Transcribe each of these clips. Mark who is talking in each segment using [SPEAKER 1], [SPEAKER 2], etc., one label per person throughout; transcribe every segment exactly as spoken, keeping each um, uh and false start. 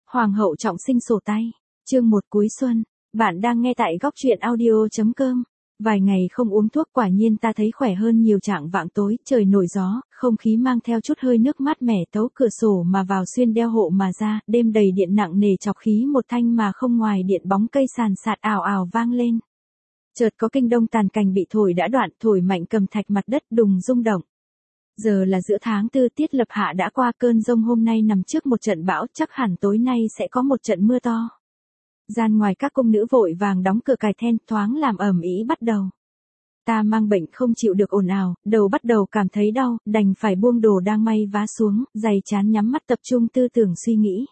[SPEAKER 1] Hoàng hậu trọng sinh sổ tay. Chương một cuối xuân. Bạn đang nghe tại góc truyện audio.com. Vài ngày không uống thuốc quả nhiên ta thấy khỏe hơn nhiều. Trạng vạng tối, trời nổi gió, không khí mang theo chút hơi nước mát mẻ tấu cửa sổ mà vào xuyên đeo hộ mà ra, đêm đầy điện nặng nề chọc khí một thanh mà không ngoài điện bóng cây sàn sạt ào ào vang lên. Chợt có kinh đông tàn cành bị thổi đã đoạn, thổi mạnh cầm thạch mặt đất đùng rung động. Giờ là giữa tháng tư, tiết lập hạ đã qua, cơn giông hôm nay nằm trước một trận bão, chắc hẳn tối nay sẽ có một trận mưa to. Gian ngoài các cung nữ vội vàng đóng cửa cài then, thoáng làm ầm ĩ bắt đầu. Ta mang bệnh không chịu được ồn ào, đầu bắt đầu cảm thấy đau, đành phải buông đồ đang may vá xuống, dày chán nhắm mắt tập trung tư tưởng suy nghĩ.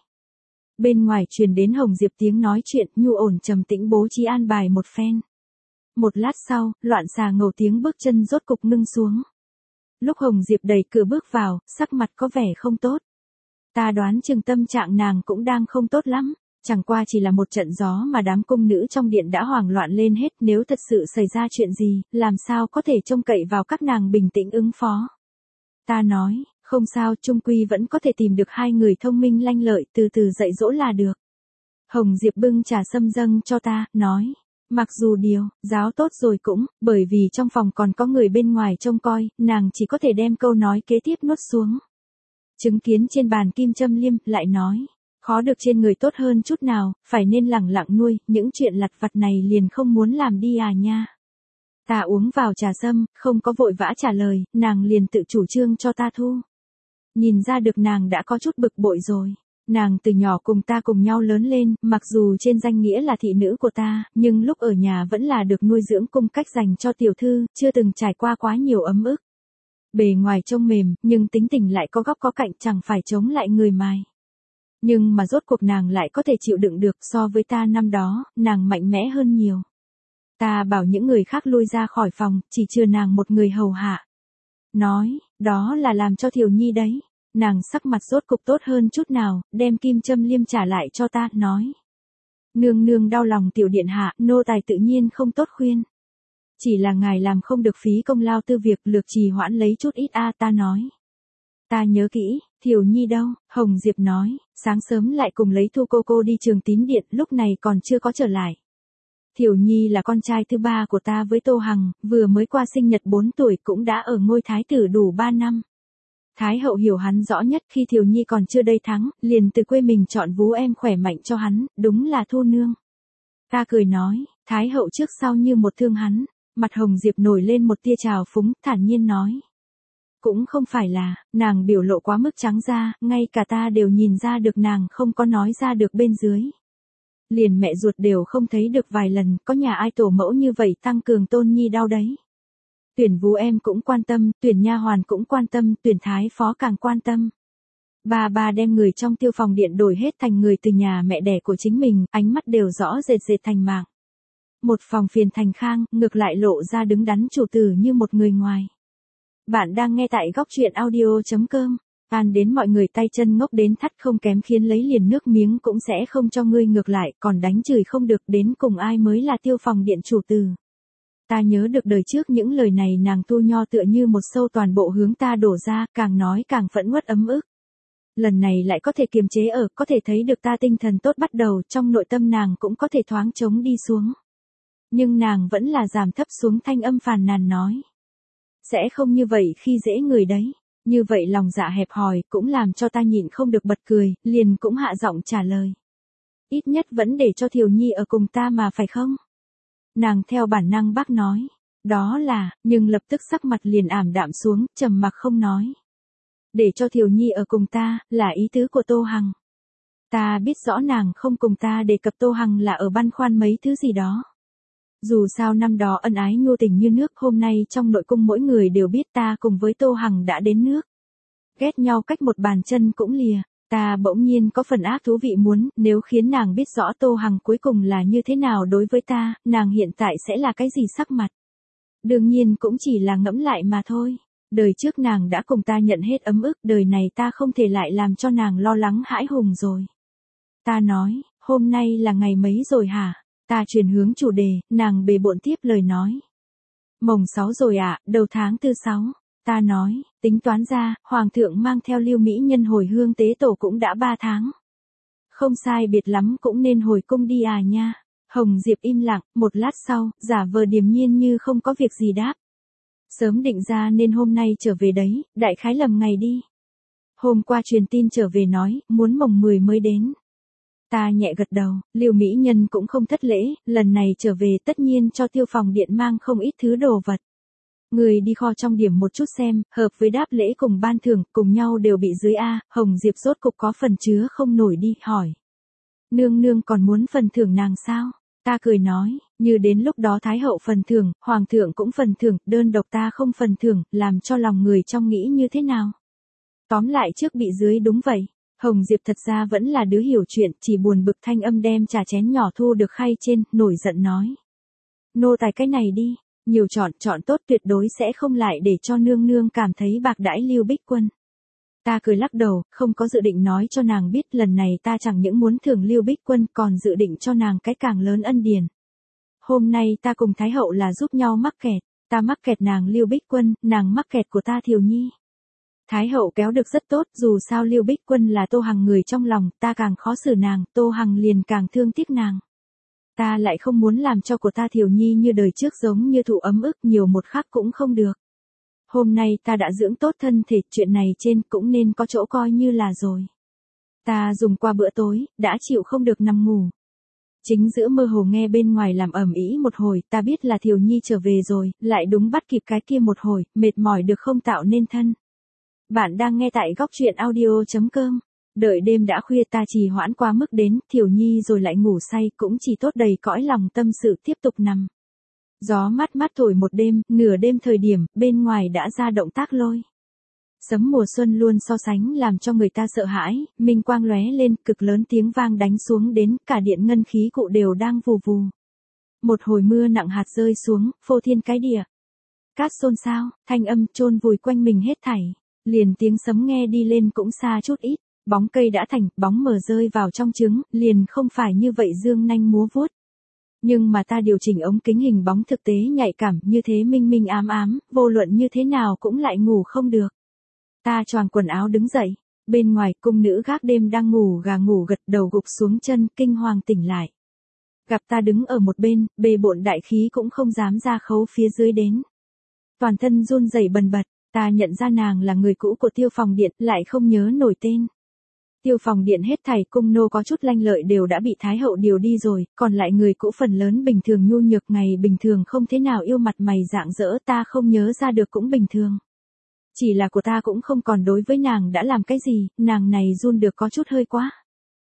[SPEAKER 1] Bên ngoài truyền đến Hồng Diệp tiếng nói chuyện, nhu ổn trầm tĩnh bố trí an bài một phen. Một lát sau, loạn xà ngầu tiếng bước chân rốt cục ngưng xuống. Lúc Hồng Diệp đẩy cửa bước vào, sắc mặt có vẻ không tốt. Ta đoán chừng tâm trạng nàng cũng đang không tốt lắm, chẳng qua chỉ là một trận gió mà đám cung nữ trong điện đã hoảng loạn lên hết, nếu thật sự xảy ra chuyện gì, làm sao có thể trông cậy vào các nàng bình tĩnh ứng phó. Ta nói, không sao, chung quy vẫn có thể tìm được hai người thông minh lanh lợi, từ từ dạy dỗ là được. Hồng Diệp bưng trà sâm dâng cho ta, nói. Mặc dù điều, giáo tốt rồi cũng, bởi vì trong phòng còn có người bên ngoài trông coi, nàng chỉ có thể đem câu nói kế tiếp nuốt xuống. Chứng kiến trên bàn kim châm liêm, lại nói, khó được trên người tốt hơn chút nào, phải nên lẳng lặng nuôi, những chuyện lặt vặt này liền không muốn làm đi à nha. Ta uống vào trà sâm, không có vội vã trả lời, nàng liền tự chủ trương cho ta thu. Nhìn ra được nàng đã có chút bực bội rồi. Nàng từ nhỏ cùng ta cùng nhau lớn lên, mặc dù trên danh nghĩa là thị nữ của ta, nhưng lúc ở nhà vẫn là được nuôi dưỡng cung cách dành cho tiểu thư, chưa từng trải qua quá nhiều ấm ức. Bề ngoài trông mềm, nhưng tính tình lại có góc có cạnh, chẳng phải chống lại người mài. Nhưng mà rốt cuộc nàng lại có thể chịu đựng được, so với ta năm đó, nàng mạnh mẽ hơn nhiều. Ta bảo những người khác lui ra khỏi phòng, chỉ chừa nàng một người hầu hạ. Nói, đó là làm cho Thiều Nhi đấy. Nàng sắc mặt rốt cục tốt hơn chút nào, đem kim châm liêm trả lại cho ta, nói. Nương nương đau lòng tiểu điện hạ, nô tài tự nhiên không tốt khuyên. Chỉ là ngài làm không được phí công lao tư việc, lược trì hoãn lấy chút ít a, ta nói. Ta nhớ kỹ, Thiều Nhi đâu, Hồng Diệp nói, sáng sớm lại cùng lấy Thu cô cô đi Trường Tín Điện, lúc này còn chưa có trở lại. Thiều Nhi là con trai thứ ba của ta với Tô Hằng, vừa mới qua sinh nhật bốn tuổi cũng đã ở ngôi thái tử đủ ba năm. Thái hậu hiểu hắn rõ nhất, khi Thiều Nhi còn chưa đầy tháng, liền từ quê mình chọn vú em khỏe mạnh cho hắn, đúng là Thu nương. Ta cười nói, Thái hậu trước sau như một thương hắn, mặt Hồng Diệp nổi lên một tia trào phúng, thản nhiên nói. Cũng không phải là, nàng biểu lộ quá mức trắng ra, ngay cả ta đều nhìn ra được nàng không có nói ra được bên dưới. Liền mẹ ruột đều không thấy được vài lần, có nhà ai tổ mẫu như vậy tăng cường tôn nhi đau đấy. Tuyển vú em cũng quan tâm, tuyển nha hoàn cũng quan tâm, tuyển thái phó càng quan tâm. Bà bà đem người trong tiêu phòng điện đổi hết thành người từ nhà mẹ đẻ của chính mình, ánh mắt đều rõ rệt rệt thành mạng. Một phòng phiền thành khang, ngược lại lộ ra đứng đắn chủ tử như một người ngoài. Bạn đang nghe tại góc truyện audio.com. An đến mọi người tay chân ngốc đến thắt không kém, khiến lấy liền nước miếng cũng sẽ không cho ngươi, ngược lại còn đánh chửi không được, đến cùng ai mới là tiêu phòng điện chủ tử. Ta nhớ được đời trước những lời này nàng tu nho tựa như một sâu toàn bộ hướng ta đổ ra, càng nói càng phẫn uất ấm ức. Lần này lại có thể kiềm chế ở, có thể thấy được ta tinh thần tốt bắt đầu, trong nội tâm nàng cũng có thể thoáng trống đi xuống. Nhưng nàng vẫn là giảm thấp xuống thanh âm phàn nàn nói. Sẽ không như vậy khi dễ người đấy. Như vậy lòng dạ hẹp hòi cũng làm cho ta nhịn không được bật cười, liền cũng hạ giọng trả lời. Ít nhất vẫn để cho Thiều Nhi ở cùng ta mà phải không? Nàng theo bản năng bác nói, đó là, nhưng lập tức sắc mặt liền ảm đạm xuống, trầm mặc không nói. Để cho Thiều Nhi ở cùng ta, là ý tứ của Tô Hằng. Ta biết rõ nàng không cùng ta đề cập Tô Hằng là ở băn khoăn mấy thứ gì đó. Dù sao năm đó ân ái nhu tình như nước, hôm nay trong nội cung mỗi người đều biết ta cùng với Tô Hằng đã đến nước. Ghét nhau cách một bàn chân cũng lìa. Ta bỗng nhiên có phần ác thú vị muốn, nếu khiến nàng biết rõ Tô Hằng cuối cùng là như thế nào đối với ta, nàng hiện tại sẽ là cái gì sắc mặt. Đương nhiên cũng chỉ là ngẫm lại mà thôi. Đời trước nàng đã cùng ta nhận hết ấm ức, đời này ta không thể lại làm cho nàng lo lắng hãi hùng rồi. Ta nói, hôm nay là ngày mấy rồi hả? Ta chuyển hướng chủ đề, nàng bề bộn tiếp lời nói. Mồng sáu rồi ạ, à, đầu tháng tư sáu. Ta nói, tính toán ra, Hoàng thượng mang theo Lưu Mỹ Nhân hồi hương tế tổ cũng đã ba tháng. Không sai biệt lắm cũng nên hồi cung đi à nha. Hồng Diệp im lặng, một lát sau, giả vờ điềm nhiên như không có việc gì đáp. Sớm định ra nên hôm nay trở về đấy, đại khái lầm ngày đi. Hôm qua truyền tin trở về nói, muốn mồng mười mới đến. Ta nhẹ gật đầu, Lưu mỹ nhân cũng không thất lễ, lần này trở về tất nhiên cho Tiêu Phòng Điện mang không ít thứ đồ vật. Người đi kho trong điểm một chút xem, hợp với đáp lễ cùng ban thưởng, cùng nhau đều bị dưới A, Hồng Diệp rốt cục có phần chứa không nổi đi, hỏi. Nương nương còn muốn phần thưởng nàng sao? Ta cười nói, như đến lúc đó Thái hậu phần thưởng, Hoàng thượng cũng phần thưởng, đơn độc ta không phần thưởng, làm cho lòng người trong nghĩ như thế nào? Tóm lại trước bị dưới đúng vậy. Hồng Diệp thật ra vẫn là đứa hiểu chuyện, chỉ buồn bực thanh âm đem trà chén nhỏ thu được khay trên, nổi giận nói. Nô tài cái này đi, nhiều chọn, chọn tốt tuyệt đối sẽ không lại để cho nương nương cảm thấy bạc đãi Lưu Bích Quân. Ta cười lắc đầu, không có dự định nói cho nàng biết lần này ta chẳng những muốn thưởng Lưu Bích Quân còn dự định cho nàng cái càng lớn ân điển. Hôm nay ta cùng Thái hậu là giúp nhau mắc kẹt, ta mắc kẹt nàng Lưu Bích Quân, nàng mắc kẹt của ta Thiều Nhi. Thái hậu kéo được rất tốt, dù sao Lưu Bích Quân là Tô Hằng người trong lòng, ta càng khó xử nàng, Tô Hằng liền càng thương tiếc nàng. Ta lại không muốn làm cho của ta Thiều Nhi như đời trước giống như thụ ấm ức nhiều một khắc cũng không được. Hôm nay ta đã dưỡng tốt thân thể, chuyện này trên cũng nên có chỗ coi như là rồi. Ta dùng qua bữa tối, đã chịu không được nằm ngủ. Chính giữa mơ hồ nghe bên ngoài làm ầm ĩ một hồi, ta biết là Thiều Nhi trở về rồi, lại đúng bắt kịp cái kia một hồi, mệt mỏi được không tạo nên thân. Bạn đang nghe tại góc truyện audio chấm com. Đợi đêm đã khuya ta trì hoãn qua mức đến, Thiều Nhi rồi lại ngủ say, cũng chỉ tốt đầy cõi lòng tâm sự tiếp tục nằm. Gió mát mát thổi một đêm, nửa đêm thời điểm, bên ngoài đã ra động tác lôi. Sấm mùa xuân luôn so sánh làm cho người ta sợ hãi, minh quang lóe lên, cực lớn tiếng vang đánh xuống đến, cả điện ngân khí cụ đều đang vù vù. Một hồi mưa nặng hạt rơi xuống, phô thiên cái địa. Cát xôn xao, thanh âm chôn vùi quanh mình hết thảy. Liền tiếng sấm nghe đi lên cũng xa chút ít, bóng cây đã thành, bóng mờ rơi vào trong trứng, liền không phải như vậy dương nanh múa vuốt. Nhưng mà ta điều chỉnh ống kính hình bóng thực tế nhạy cảm như thế minh minh ám ám, vô luận như thế nào cũng lại ngủ không được. Ta choàng quần áo đứng dậy, bên ngoài cung nữ gác đêm đang ngủ gà ngủ gật đầu gục xuống chân, kinh hoàng tỉnh lại. Gặp ta đứng ở một bên, bề bộn đại khí cũng không dám ra khấu phía dưới đến. Toàn thân run rẩy bần bật. Ta nhận ra nàng là người cũ của Tiêu Phòng Điện, lại không nhớ nổi tên. Tiêu Phòng Điện hết thảy cung nô có chút lanh lợi đều đã bị Thái hậu điều đi rồi, còn lại người cũ phần lớn bình thường nhu nhược ngày bình thường không thế nào yêu mặt mày rạng rỡ, ta không nhớ ra được cũng bình thường. Chỉ là của ta cũng không còn đối với nàng đã làm cái gì, nàng này run được có chút hơi quá.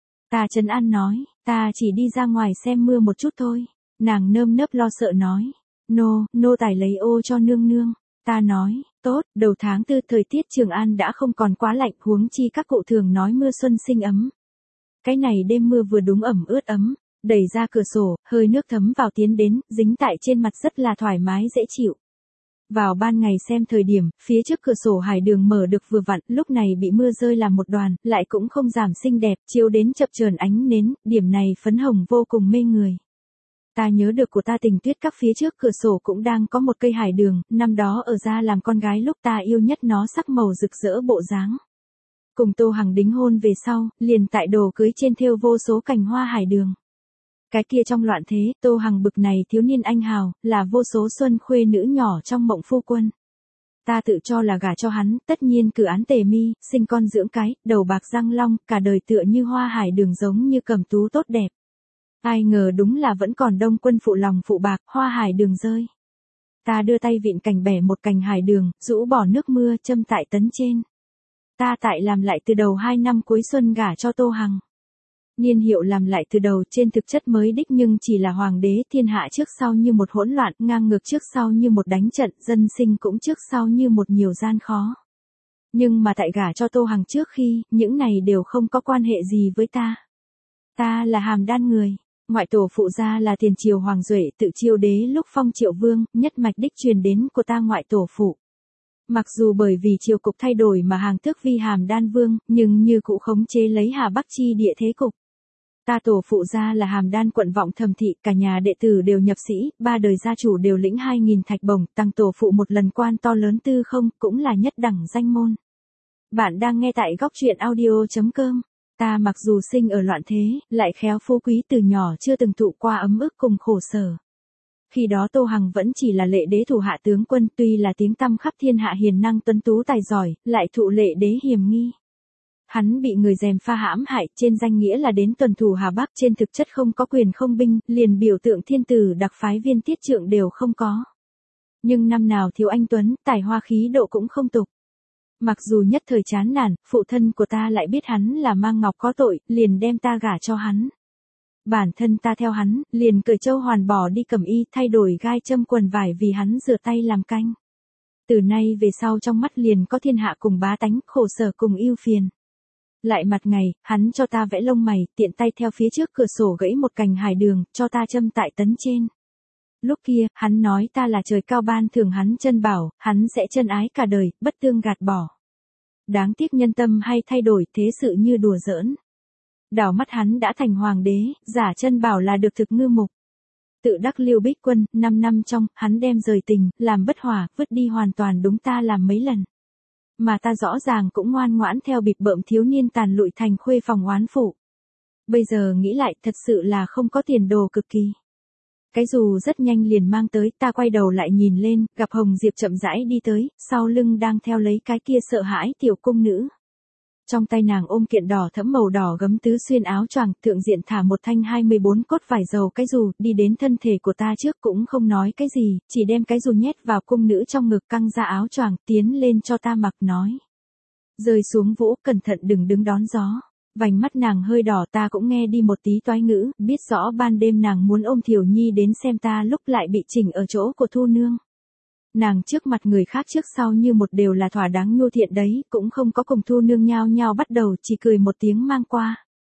[SPEAKER 1] Ta trấn an nói, ta chỉ đi ra ngoài xem mưa một chút thôi. Nàng nơm nớp lo sợ nói, nô, nô tài lấy ô cho nương nương. Ta nói, tốt, đầu tháng tư thời tiết Trường An đã không còn quá lạnh, huống chi các cụ thường nói mưa xuân sinh ấm. Cái này đêm mưa vừa đúng ẩm ướt ấm, đẩy ra cửa sổ, hơi nước thấm vào tiến đến, dính tại trên mặt rất là thoải mái dễ chịu. Vào ban ngày xem thời điểm, phía trước cửa sổ hải đường mở được vừa vặn, lúc này bị mưa rơi làm một đoàn, lại cũng không giảm xinh đẹp, chiếu đến chập chờn ánh nến, điểm này phấn hồng vô cùng mê người. Ta nhớ được của ta Tình Tuyết các phía trước cửa sổ cũng đang có một cây hải đường, năm đó ở ra làm con gái lúc ta yêu nhất nó sắc màu rực rỡ bộ dáng. Cùng Tô Hằng đính hôn về sau, liền tại đồ cưới trên thêu vô số cành hoa hải đường. Cái kia trong loạn thế, Tô Hằng bực này thiếu niên anh hào, là vô số xuân khuê nữ nhỏ trong mộng phu quân. Ta tự cho là gả cho hắn, tất nhiên cử án tề mi, sinh con dưỡng cái, đầu bạc răng long, cả đời tựa như hoa hải đường giống như cẩm tú tốt đẹp. Ai ngờ đúng là vẫn còn đông quân phụ lòng phụ bạc, hoa hải đường rơi. Ta đưa tay vịn cành bẻ một cành hải đường, rũ bỏ nước mưa châm tại tấn trên. Ta tại làm lại từ đầu hai năm cuối xuân gả cho Tô Hằng. Niên hiệu làm lại từ đầu trên thực chất mới đích nhưng chỉ là hoàng đế thiên hạ trước sau như một hỗn loạn, ngang ngược trước sau như một đánh trận, dân sinh cũng trước sau như một nhiều gian khó. Nhưng mà tại gả cho Tô Hằng trước khi, những này đều không có quan hệ gì với ta. Ta là Hàm Đan người. Ngoại tổ phụ gia là tiền triều Hoàng Duệ tự chiêu đế lúc phong Triệu Vương, nhất mạch đích truyền đến của ta ngoại tổ phụ. Mặc dù bởi vì triều cục thay đổi mà hàng tước vi Hàm Đan Vương, nhưng như cụ khống chế lấy Hà Bắc chi địa thế cục. Ta tổ phụ gia là Hàm Đan quận Vọng Thầm Thị, cả nhà đệ tử đều nhập sĩ, ba đời gia chủ đều lĩnh hai nghìn thạch bổng, tăng tổ phụ một lần quan to lớn tư không, cũng là nhất đẳng danh môn. Bạn đang nghe tại góc truyện audio chấm com. Ta mặc dù sinh ở loạn thế, lại khéo phú quý từ nhỏ chưa từng thụ qua ấm ức cùng khổ sở. Khi đó Tô Hằng vẫn chỉ là lệ đế thủ hạ tướng quân, tuy là tiếng tăm khắp thiên hạ hiền năng tuấn tú tài giỏi, lại thụ lệ đế hiềm nghi. Hắn bị người gièm pha hãm hại, trên danh nghĩa là đến tuần thủ Hà Bắc, trên thực chất không có quyền không binh, liền biểu tượng thiên tử đặc phái viên tiết trượng đều không có. Nhưng năm nào thiếu anh tuấn, tài hoa khí độ cũng không tục. Mặc dù nhất thời chán nản, phụ thân của ta lại biết hắn là mang ngọc có tội, liền đem ta gả cho hắn. Bản thân ta theo hắn, liền cởi châu hoàn bỏ đi cẩm y, thay đổi gai châm quần vải vì hắn rửa tay làm canh. Từ nay về sau trong mắt liền có thiên hạ cùng bá tánh, khổ sở cùng ưu phiền. Lại mặt ngày, hắn cho ta vẽ lông mày, tiện tay theo phía trước cửa sổ gãy một cành hải đường, cho ta châm tại tấn trên. Lúc kia, hắn nói ta là trời cao ban thường hắn chân bảo, hắn sẽ chân ái cả đời, bất tương gạt bỏ. Đáng tiếc nhân tâm hay thay đổi, thế sự như đùa giỡn. Đảo mắt hắn đã thành hoàng đế, giả chân bảo là được thực ngư mục. Tự đắc Lưu Bích Quân, năm năm trong, hắn đem rời tình, làm bất hòa, vứt đi hoàn toàn đúng ta làm mấy lần. Mà ta rõ ràng cũng ngoan ngoãn theo bịp bợm thiếu niên tàn lụi thành khuê phòng oán phụ. Bây giờ nghĩ lại thật sự là không có tiền đồ cực kỳ. Cái dù rất nhanh liền mang tới, ta quay đầu lại nhìn lên, gặp Hồng Diệp chậm rãi đi tới, sau lưng đang theo lấy cái kia sợ hãi tiểu cung nữ. Trong tay nàng ôm kiện đỏ thẫm màu đỏ gấm tứ xuyên áo choàng, thượng diện thả một thanh hai mươi bốn cốt vải dầu cái dù, đi đến thân thể của ta trước cũng không nói cái gì, chỉ đem cái dù nhét vào cung nữ trong ngực, căng ra áo choàng, tiến lên cho ta mặc nói. Rơi xuống vỗ, cẩn thận đừng đứng đón gió. Vành mắt nàng hơi đỏ, ta cũng nghe đi một tí toái ngữ, biết rõ ban đêm nàng muốn ôm Thiểu Nhi đến xem ta, lúc lại bị chỉnh ở chỗ của Thu Nương. Nàng trước mặt người khác trước sau như một đều là thỏa đáng nhu thiện đấy, cũng không có cùng Thu Nương nhao nhao bắt đầu, chỉ cười một tiếng mang qua.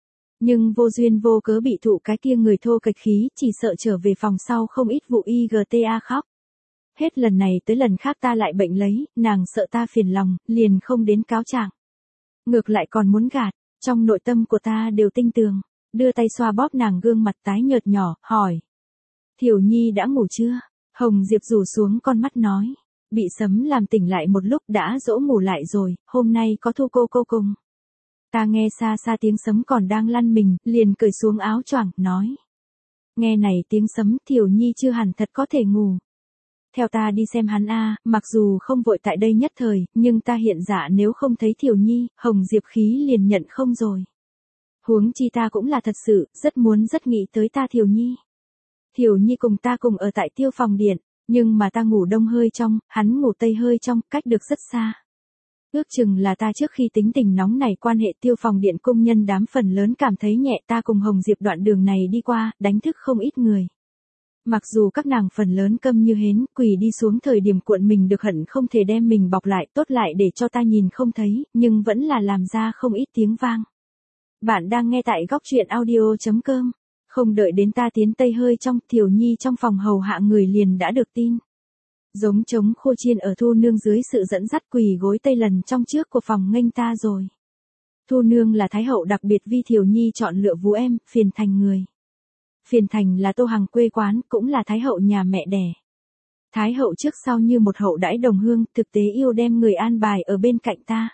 [SPEAKER 1] Nhưng vô duyên vô cớ bị thụ cái kia người thô kịch khí, chỉ sợ trở về phòng sau không ít vụ i giê tê a khóc. Hết lần này tới lần khác ta lại bệnh lấy, nàng sợ ta phiền lòng, liền không đến cáo trạng. Ngược lại còn muốn gạt, trong nội tâm của ta đều tinh tường, đưa tay xoa bóp nàng gương mặt tái nhợt nhỏ, hỏi. Thiểu Nhi đã ngủ chưa? Hồng Diệp rủ xuống con mắt nói. Bị sấm làm tỉnh lại một lúc đã dỗ ngủ lại rồi, hôm nay có Thu cô cô cùng. Ta nghe xa xa tiếng sấm còn đang lăn mình, liền cởi xuống áo choàng, nói. Nghe này tiếng sấm, Thiểu Nhi chưa hẳn thật có thể ngủ. Theo ta đi xem hắn a, mặc dù không vội tại đây nhất thời, nhưng ta hiện dạ nếu không thấy Thiểu Nhi, Hồng Diệp khí liền nhận không rồi. Huống chi ta cũng là thật sự, rất muốn rất nghĩ tới ta Thiểu Nhi. Thiểu Nhi cùng ta cùng ở tại tiêu phòng điện, nhưng mà ta ngủ đông hơi trong, hắn ngủ tây hơi trong, cách được rất xa. Ước chừng là ta trước khi tính tình nóng này quan hệ tiêu phòng điện công nhân đám phần lớn cảm thấy nhẹ, ta cùng Hồng Diệp đoạn đường này đi qua, đánh thức không ít người. Mặc dù các nàng phần lớn câm như hến, quỳ đi xuống thời điểm cuộn mình được hận không thể đem mình bọc lại tốt lại để cho ta nhìn không thấy, nhưng vẫn là làm ra không ít tiếng vang. Bạn đang nghe tại góc truyện audio chấm com. Không đợi đến ta tiến tây hơi trong, Thiểu Nhi trong phòng hầu hạ người liền đã được tin. Giống trống khô chiên ở Thu Nương dưới sự dẫn dắt quỳ gối tây lần trong trước của phòng nghênh ta rồi. Thu Nương là thái hậu đặc biệt vi Thiểu Nhi chọn lựa vú em, Phiền Thành người. Phiền Thành là Tô Hằng quê quán, cũng là thái hậu nhà mẹ đẻ. Thái hậu trước sau như một hậu đãi đồng hương, thực tế yêu đem người an bài ở bên cạnh ta.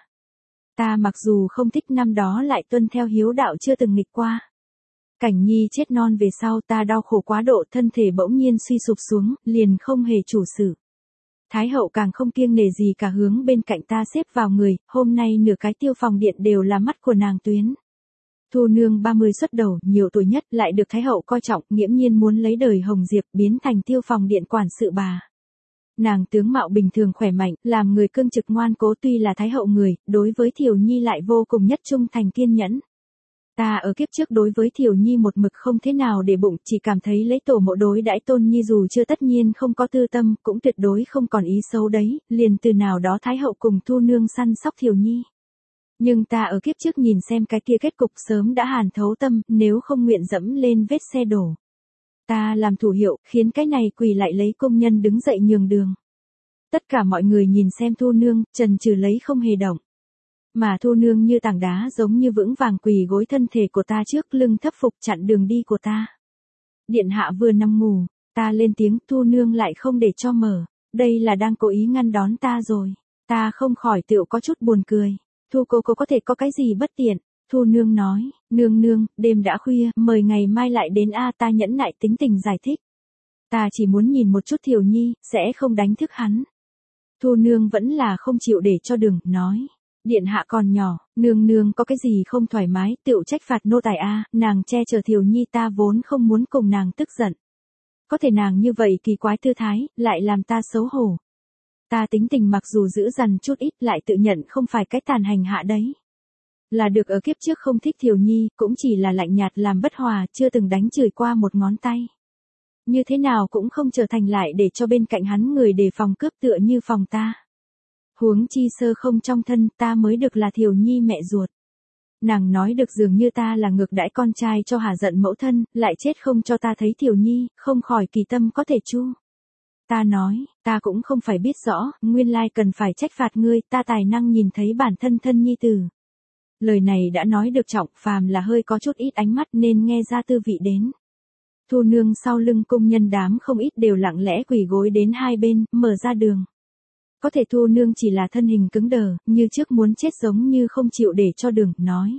[SPEAKER 1] Ta mặc dù không thích năm đó lại tuân theo hiếu đạo chưa từng nghịch qua. Cảnh Nhi chết non về sau ta đau khổ quá độ, thân thể bỗng nhiên suy sụp xuống, liền không hề chủ sự. Thái hậu càng không kiêng nể gì cả hướng bên cạnh ta xếp vào người, hôm nay nửa cái tiêu phòng điện đều là mắt của nàng tuyến. Thu Nương ba mươi xuất đầu, nhiều tuổi nhất, lại được Thái hậu coi trọng, nghiễm nhiên muốn lấy đời Hồng Diệp biến thành tiêu phòng điện quản sự bà. Nàng tướng mạo bình thường khỏe mạnh, làm người cương trực ngoan cố, tuy là Thái hậu người, đối với Thiểu Nhi lại vô cùng nhất trung thành kiên nhẫn. Ta ở kiếp trước đối với Thiểu Nhi một mực không thế nào để bụng, chỉ cảm thấy lấy tổ mộ đối đãi Tôn Nhi dù chưa tất nhiên không có tư tâm, cũng tuyệt đối không còn ý xấu đấy, liền từ nào đó Thái hậu cùng Thu Nương săn sóc Thiểu Nhi. Nhưng ta ở kiếp trước nhìn xem cái kia kết cục sớm đã hàn thấu tâm, nếu không nguyện dẫm lên vết xe đổ. Ta làm thủ hiệu, khiến cái này quỳ lại lấy công nhân đứng dậy nhường đường. Tất cả mọi người nhìn xem Thu Nương, trần trừ lấy không hề động. Mà Thu Nương như tảng đá giống như vững vàng quỳ gối thân thể của ta trước, lưng thấp phục chặn đường đi của ta. Điện hạ vừa nằm ngủ, ta lên tiếng, Thu Nương lại không để cho mở, đây là đang cố ý ngăn đón ta rồi. Ta không khỏi tựu có chút buồn cười. Thu cô cô có thể có cái gì bất tiện. Thu nương nói, nương nương, đêm đã khuya, mời ngày mai lại đến a ta nhẫn nại tính tình giải thích. Ta chỉ muốn nhìn một chút Thiều Nhi, sẽ không đánh thức hắn. Thu nương vẫn là không chịu để cho đường, nói. Điện hạ còn nhỏ, nương nương có cái gì không thoải mái, tựu trách phạt nô tài a, nàng che chở Thiều Nhi ta vốn không muốn cùng nàng tức giận. Có thể nàng như vậy kỳ quái tư thái, lại làm ta xấu hổ. Ta tính tình mặc dù giữ dằn chút ít lại tự nhận không phải cái tàn hành hạ đấy. Là được ở kiếp trước không thích Thiều Nhi, cũng chỉ là lạnh nhạt làm bất hòa, chưa từng đánh chửi qua một ngón tay. Như thế nào cũng không trở thành lại để cho bên cạnh hắn người đề phòng cướp tựa như phòng ta. Huống chi sơ không trong thân ta mới được là Thiều Nhi mẹ ruột. Nàng nói được dường như ta là ngược đãi con trai cho hả giận mẫu thân, lại chết không cho ta thấy Thiều Nhi, không khỏi kỳ tâm có thể chu. Ta nói, ta cũng không phải biết rõ, nguyên lai cần phải trách phạt ngươi, ta tài năng nhìn thấy bản thân thân nhi tử. Lời này đã nói được trọng, phàm là hơi có chút ít ánh mắt nên nghe ra tư vị đến. Thu nương sau lưng công nhân đám không ít đều lặng lẽ quỳ gối đến hai bên, mở ra đường. Có thể thu nương chỉ là thân hình cứng đờ, như trước muốn chết giống như không chịu để cho đường, nói.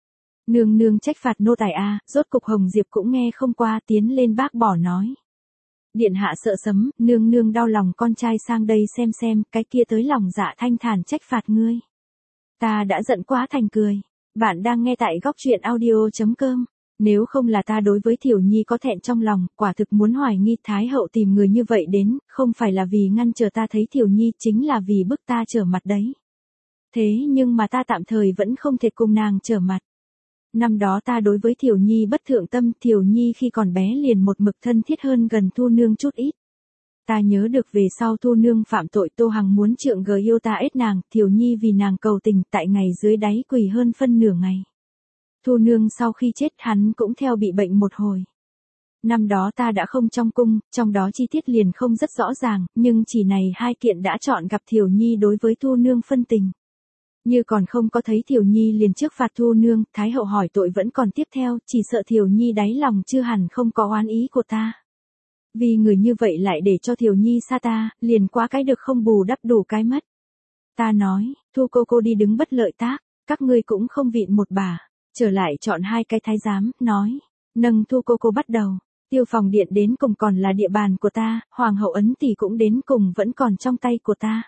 [SPEAKER 1] Nương nương trách phạt nô tài a, rốt cục Hồng Diệp cũng nghe không qua, tiến lên bác bỏ nói. Điện hạ sợ sấm, nương nương đau lòng con trai sang đây xem xem, cái kia tới lòng dạ thanh thản trách phạt ngươi. Ta đã giận quá thành cười. Bạn đang nghe tại góc truyện audio chấm com. Nếu không là ta đối với Thiều Nhi có thẹn trong lòng, quả thực muốn hoài nghi Thái hậu tìm người như vậy đến, không phải là vì ngăn chờ ta thấy Thiều Nhi, chính là vì bức ta trở mặt đấy. Thế nhưng mà ta tạm thời vẫn không thể cùng nàng trở mặt. Năm đó ta đối với Thiều Nhi bất thượng tâm, Thiều Nhi khi còn bé liền một mực thân thiết hơn gần Thu nương chút ít. Ta nhớ được về sau Thu nương phạm tội Tô Hằng muốn trượng gờ yêu ta ết nàng, Thiều Nhi vì nàng cầu tình tại ngày dưới đáy quỳ hơn phân nửa ngày. Thu nương sau khi chết hắn cũng theo bị bệnh một hồi. Năm đó ta đã không trong cung, trong đó chi tiết liền không rất rõ ràng, nhưng chỉ này hai kiện đã chọn gặp Thiều Nhi đối với Thu nương phân tình. Như còn không có thấy Thiều Nhi liền trước phạt Thu nương, Thái hậu hỏi tội vẫn còn tiếp theo, chỉ sợ Thiều Nhi đáy lòng chưa hẳn không có oán ý của ta. Vì người như vậy lại để cho Thiều Nhi xa ta, liền quá cái được không bù đắp đủ cái mất. Ta nói, Thu cô cô đi đứng bất lợi tác, các ngươi cũng không vịn một bà, trở lại chọn hai cái thái giám, nói, nâng Thu cô cô bắt đầu, Tiêu Phòng Điện đến cùng còn là địa bàn của ta, Hoàng hậu ấn tỷ cũng đến cùng vẫn còn trong tay của ta.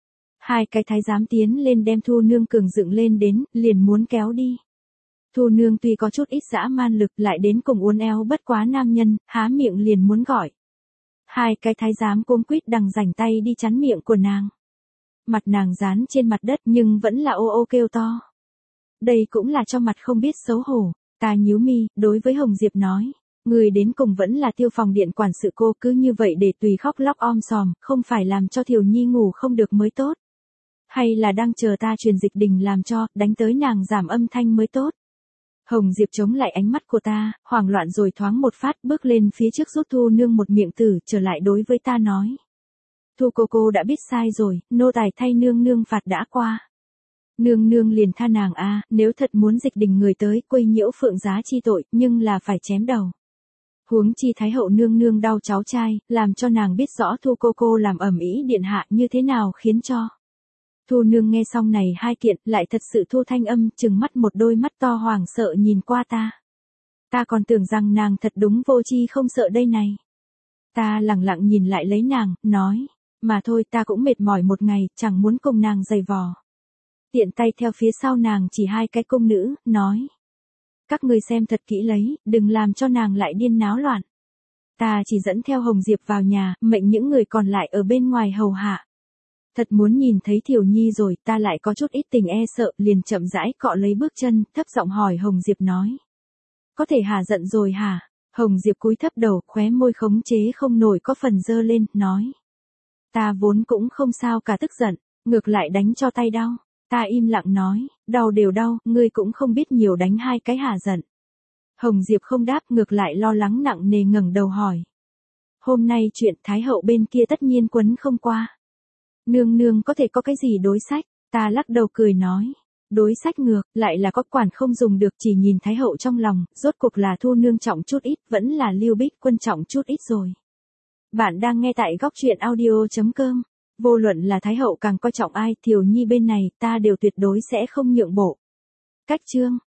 [SPEAKER 1] Hai cái thái giám tiến lên đem Thu nương cường dựng lên đến, liền muốn kéo đi. Thu nương tuy có chút ít dã man lực lại đến cùng uốn éo bất quá nam nhân, há miệng liền muốn gọi. Hai cái thái giám cuống quýt đằng rảnh tay đi chắn miệng của nàng. Mặt nàng dán trên mặt đất nhưng vẫn là ô ô kêu to. Đây cũng là cho mặt không biết xấu hổ. Ta nhíu mi, đối với Hồng Diệp nói. Người đến cùng vẫn là Tiêu Phòng Điện quản sự cô, cứ như vậy để tùy khóc lóc om sòm, không phải làm cho Thiều Nhi ngủ không được mới tốt. Hay là đang chờ ta truyền dịch đình làm cho, đánh tới nàng giảm âm thanh mới tốt. Hồng Diệp chống lại ánh mắt của ta, hoảng loạn rồi thoáng một phát bước lên phía trước rút Thu nương một miệng tử, trở lại đối với ta nói. Thu cô cô đã biết sai rồi, nô tài thay nương nương phạt đã qua. Nương nương liền tha nàng a, nếu thật muốn dịch đình người tới quấy nhiễu phượng giá chi tội, nhưng là phải chém đầu. Huống chi Thái hậu nương nương đau cháu trai, làm cho nàng biết rõ Thu cô cô làm ẩm ý điện hạ như thế nào khiến cho. Thu nương nghe xong này hai kiện, lại thật sự thu thanh âm, trừng mắt một đôi mắt to hoảng sợ nhìn qua ta. Ta còn tưởng rằng nàng thật đúng vô chi không sợ đây này. Ta lặng lặng nhìn lại lấy nàng, nói, mà thôi ta cũng mệt mỏi một ngày, chẳng muốn cùng nàng giày vò. Tiện tay theo phía sau nàng chỉ hai cái cung nữ, nói. Các người xem thật kỹ lấy, đừng làm cho nàng lại điên náo loạn. Ta chỉ dẫn theo Hồng Diệp vào nhà, mệnh những người còn lại ở bên ngoài hầu hạ. Thật muốn nhìn thấy Thiều Nhi rồi, ta lại có chút ít tình e sợ, liền chậm rãi cọ lấy bước chân, thấp giọng hỏi Hồng Diệp nói. Có thể hả giận rồi hả? Hồng Diệp cúi thấp đầu, khóe môi khống chế không nổi có phần dơ lên, nói. Ta vốn cũng không sao cả tức giận, ngược lại đánh cho tay đau. Ta im lặng nói, đau đều đau, ngươi cũng không biết nhiều đánh hai cái hả giận. Hồng Diệp không đáp, ngược lại lo lắng nặng nề ngẩng đầu hỏi. Hôm nay chuyện Thái hậu bên kia tất nhiên quấn không qua. Nương nương có thể có cái gì đối sách, ta lắc đầu cười nói. Đối sách ngược, lại là có quản không dùng được, chỉ nhìn Thái hậu trong lòng, rốt cuộc là Thu nương trọng chút ít, vẫn là Lưu Bích Quân trọng chút ít rồi. Bạn đang nghe tại góc truyện audio chấm com. Vô luận là Thái hậu càng coi trọng ai, Thiều Nhi bên này, ta đều tuyệt đối sẽ không nhượng bộ. Cách chương